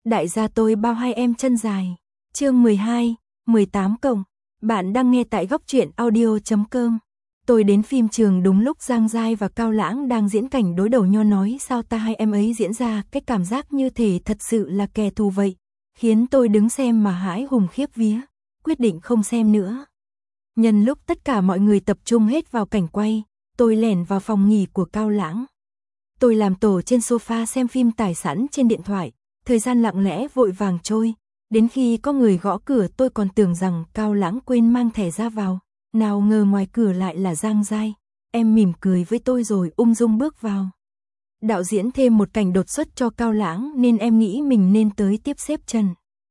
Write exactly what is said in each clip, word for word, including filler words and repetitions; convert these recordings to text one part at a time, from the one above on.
Đại gia tôi bao hai em chân dài. Chương mười hai, mười tám cộng. Bạn đang nghe tại góc truyện audio chấm com. Tôi đến phim trường đúng lúc Giang Giai và Cao Lãng đang diễn cảnh đối đầu nho nói sao ta hai em ấy diễn ra cái cảm giác như thể thật sự là kẻ thù vậy, khiến tôi đứng xem mà hãi hùng khiếp vía, quyết định không xem nữa. Nhân lúc tất cả mọi người tập trung hết vào cảnh quay, tôi lẻn vào phòng nghỉ của Cao Lãng. Tôi làm tổ trên sofa xem phim tải sẵn trên điện thoại, thời gian lặng lẽ vội vàng trôi, đến khi có người gõ cửa tôi còn tưởng rằng Cao Lãng quên mang thẻ ra vào, nào ngờ ngoài cửa lại là Giang Giai. Em mỉm cười với tôi rồi ung dung bước vào. Đạo diễn thêm một cảnh đột xuất cho Cao Lãng nên em nghĩ mình nên tới tiếp xếp chân.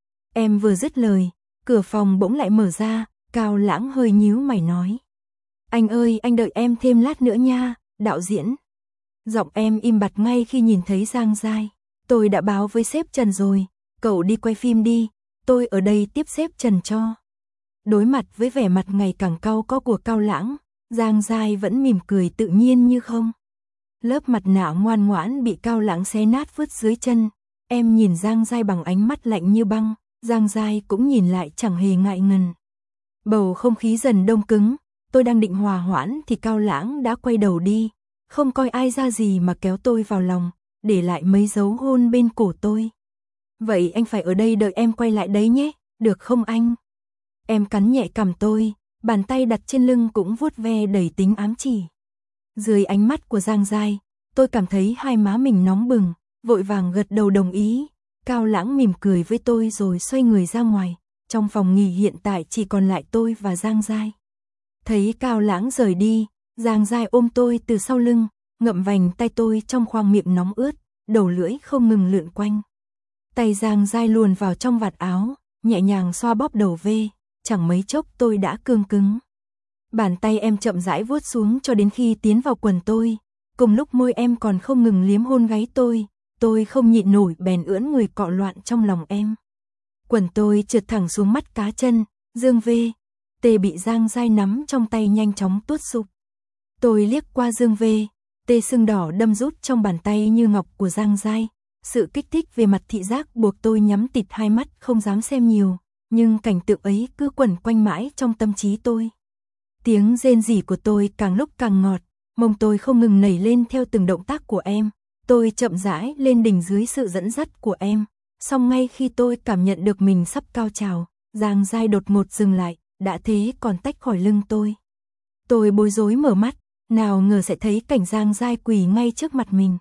Em vừa dứt lời, cửa phòng bỗng lại mở ra, Cao Lãng hơi nhíu mày nói: "Anh ơi, anh đợi em thêm lát nữa nha, đạo diễn." Giọng em im bặt ngay khi nhìn thấy Giang Giai. "Tôi đã báo với sếp Trần rồi, cậu đi quay phim đi, tôi ở đây tiếp xếp Trần cho." Đối mặt với vẻ mặt ngày càng cau có của Cao Lãng, Giang Giai vẫn mỉm cười tự nhiên như không. Lớp mặt nạ ngoan ngoãn bị Cao Lãng xé nát vứt dưới chân. Em nhìn Giang Giai bằng ánh mắt lạnh như băng, Giang Giai cũng nhìn lại chẳng hề ngại ngần. Bầu không khí dần đông cứng, tôi đang định hòa hoãn thì Cao Lãng đã quay đầu đi, không coi ai ra gì mà kéo tôi vào lòng, để lại mấy dấu hôn bên cổ tôi. "Vậy anh phải ở đây đợi em quay lại đấy nhé, được không anh?" Em cắn nhẹ cằm tôi, bàn tay đặt trên lưng cũng vuốt ve đầy tính ám chỉ. Dưới ánh mắt của Giang Giai, tôi cảm thấy hai má mình nóng bừng, vội vàng gật đầu đồng ý. Cao Lãng mỉm cười với tôi rồi xoay người ra ngoài. Trong phòng nghỉ hiện tại chỉ còn lại tôi và Giang Giai. Thấy Cao Lãng rời đi, Giang Giai ôm tôi từ sau lưng, ngậm vành tay tôi trong khoang miệng nóng ướt, đầu lưỡi không ngừng lượn quanh. Tay Giang Giai luồn vào trong vạt áo, nhẹ nhàng xoa bóp đầu vê, chẳng mấy chốc tôi đã cương cứng. Bàn tay em chậm rãi vuốt xuống cho đến khi tiến vào quần tôi, cùng lúc môi em còn không ngừng liếm hôn gáy tôi, tôi không nhịn nổi bèn ưỡn người cọ loạn trong lòng em. Quần tôi trượt thẳng xuống mắt cá chân, Dương vê, Tê bị Giang Giai nắm trong tay nhanh chóng tuốt sụp. Tôi liếc qua Dương vê, Tê sưng đỏ đâm rút trong bàn tay như ngọc của Giang Giai. Sự kích thích về mặt thị giác buộc tôi nhắm tịt hai mắt không dám xem nhiều, nhưng cảnh tượng ấy cứ quẩn quanh mãi trong tâm trí tôi. Tiếng rên rỉ của tôi càng lúc càng ngọt, mông tôi không ngừng nảy lên theo từng động tác của em. Tôi chậm rãi lên đỉnh dưới sự dẫn dắt của em. Song ngay khi tôi cảm nhận được mình sắp cao trào, Giang Giai đột ngột dừng lại, đã thế còn tách khỏi lưng tôi. Tôi bối rối mở mắt, nào ngờ sẽ thấy cảnh Giang Giai quỳ ngay trước mặt mình.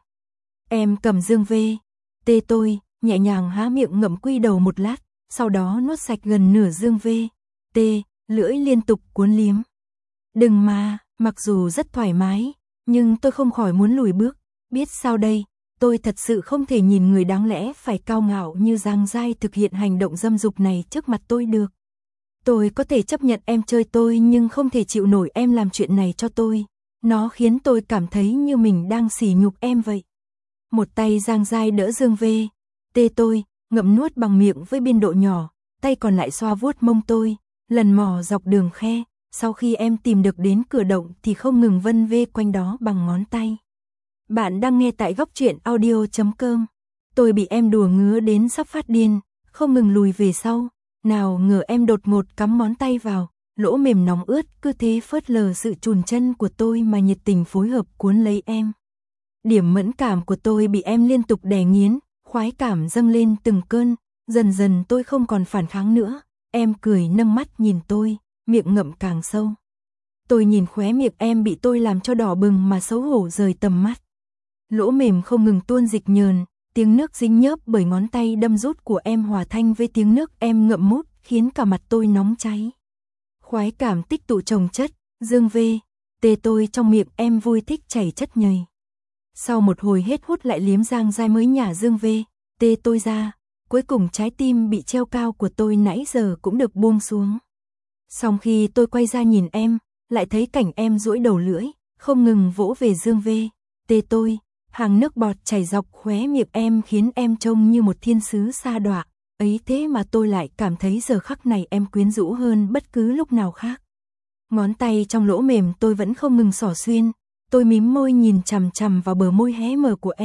Em cầm Dương vê, Tê tôi, nhẹ nhàng há miệng ngậm quy đầu một lát, sau đó nuốt sạch gần nửa Dương vê, Tê, lưỡi liên tục cuốn liếm. Đừng mà, mặc dù rất thoải mái, nhưng tôi không khỏi muốn lùi bước, biết sao đây. Tôi thật sự không thể nhìn người đáng lẽ phải cao ngạo như Giang Giai thực hiện hành động dâm dục này trước mặt tôi được. Tôi có thể chấp nhận em chơi tôi nhưng không thể chịu nổi em làm chuyện này cho tôi. Nó khiến tôi cảm thấy như mình đang sỉ nhục em vậy. Một tay Giang Giai đỡ Dương vê, Tê tôi, ngậm nuốt bằng miệng với biên độ nhỏ, tay còn lại xoa vuốt mông tôi, lần mò dọc đường khe. Sau khi em tìm được đến cửa động thì không ngừng vân vê quanh đó bằng ngón tay. Bạn đang nghe tại góc truyện audio chấm com. Tôi bị em đùa ngứa đến sắp phát điên, không ngừng lùi về sau. Nào ngờ em đột ngột cắm ngón tay vào, lỗ mềm nóng ướt cứ thế phớt lờ sự chùn chân của tôi mà nhiệt tình phối hợp cuốn lấy em. Điểm mẫn cảm của tôi bị em liên tục đè nghiến, khoái cảm dâng lên từng cơn. Dần dần tôi không còn phản kháng nữa, em cười nâng mắt nhìn tôi, miệng ngậm càng sâu. Tôi nhìn khóe miệng em bị tôi làm cho đỏ bừng mà xấu hổ rời tầm mắt. Lỗ mềm không ngừng tuôn dịch nhờn, tiếng nước dính nhớp bởi ngón tay đâm rút của em hòa thanh với tiếng nước em ngậm mút khiến cả mặt tôi nóng cháy. Khoái cảm tích tụ chồng chất, Dương vê, Tê tôi trong miệng em vui thích chảy chất nhầy. Sau một hồi hết hút lại liếm Giang Giai mới nhả Dương vê, Tê tôi ra, cuối cùng trái tim bị treo cao của tôi nãy giờ cũng được buông xuống. Xong khi tôi quay ra nhìn em, lại thấy cảnh em duỗi đầu lưỡi, không ngừng vỗ về Dương vê, Tê tôi, hàng nước bọt chảy dọc khóe miệng em khiến em trông như một thiên sứ sa đọa, ấy thế mà tôi lại cảm thấy giờ khắc này em quyến rũ hơn bất cứ lúc nào khác. Ngón tay trong lỗ mềm tôi vẫn không ngừng xỏ xuyên, tôi mím môi nhìn chằm chằm vào bờ môi hé mở của em,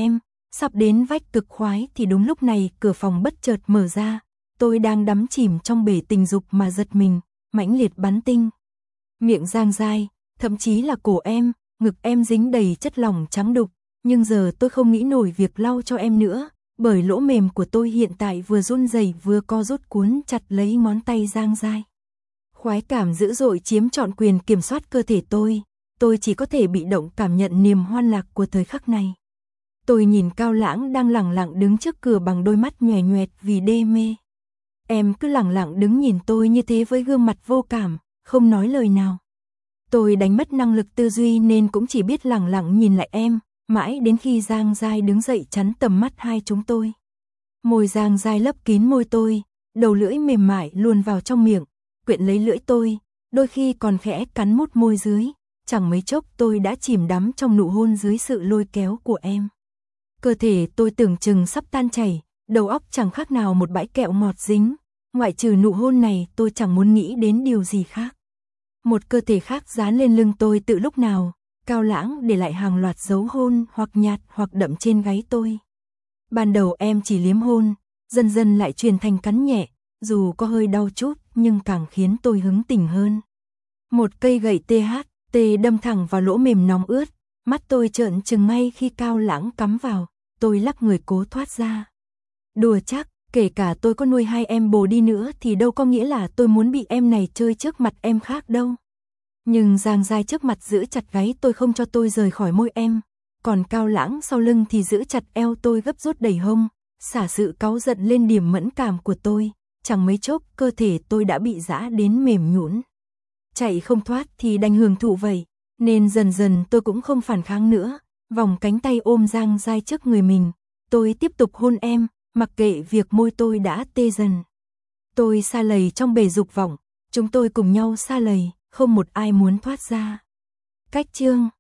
Sắp đến vách cực khoái thì đúng lúc này cửa phòng bất chợt mở ra, tôi đang đắm chìm trong bể tình dục mà giật mình, mãnh liệt bắn tinh. Miệng Giang dai, thậm chí là cổ em, ngực em dính đầy chất lỏng trắng đục, nhưng giờ tôi không nghĩ nổi việc lau cho em nữa, bởi lỗ mềm của tôi hiện tại vừa run rẩy vừa co rút cuốn chặt lấy ngón tay Giang dai. Khoái cảm dữ dội chiếm trọn quyền kiểm soát cơ thể tôi, tôi chỉ có thể bị động cảm nhận niềm hoan lạc của thời khắc này. Tôi nhìn Cao Lãng đang lẳng lặng đứng trước cửa bằng đôi mắt nhòe nhoẹt vì đê mê. Em cứ lẳng lặng đứng nhìn tôi như thế với gương mặt vô cảm, không nói lời nào. Tôi đánh mất năng lực tư duy nên cũng chỉ biết lẳng lặng nhìn lại em, mãi đến khi Giang dai đứng dậy chắn tầm mắt hai chúng tôi. Môi Giang dai lấp kín môi tôi, đầu lưỡi mềm mại luồn vào trong miệng, quyện lấy lưỡi tôi, đôi khi còn khẽ cắn mút môi dưới, chẳng mấy chốc tôi đã chìm đắm trong nụ hôn dưới sự lôi kéo của em. Cơ thể tôi tưởng chừng sắp tan chảy, đầu óc chẳng khác nào một bãi kẹo ngọt dính, ngoại trừ nụ hôn này tôi chẳng muốn nghĩ đến điều gì khác. Một cơ thể khác dán lên lưng tôi từ lúc nào, Cao Lãng để lại hàng loạt dấu hôn hoặc nhạt hoặc đậm trên gáy tôi. Ban đầu em chỉ liếm hôn, dần dần lại chuyển thành cắn nhẹ, dù có hơi đau chút nhưng càng khiến tôi hứng tình hơn. Một cây gậy tê hát tê đâm thẳng vào lỗ mềm nóng ướt, mắt tôi trợn trừng ngay khi Cao Lãng cắm vào, tôi lắc người cố thoát ra. Đùa chắc, kể cả tôi có nuôi hai em bồ đi nữa thì đâu có nghĩa là tôi muốn bị em này chơi trước mặt em khác đâu. Nhưng Giang dai trước mặt giữ chặt gáy tôi không cho tôi rời khỏi môi em, còn Cao Lãng sau lưng thì giữ chặt eo tôi gấp rút đẩy hông, xả sự cáu giận lên điểm mẫn cảm của tôi, chẳng mấy chốc cơ thể tôi đã bị giã đến mềm nhũn. Chạy không thoát thì đành hưởng thụ vậy, nên dần dần tôi cũng không phản kháng nữa, vòng cánh tay ôm Giang dai trước người mình, tôi tiếp tục hôn em, mặc kệ việc môi tôi đã tê dần. Tôi sa lầy trong bể dục vọng, chúng tôi cùng nhau sa lầy, không một ai muốn thoát ra. Cách chương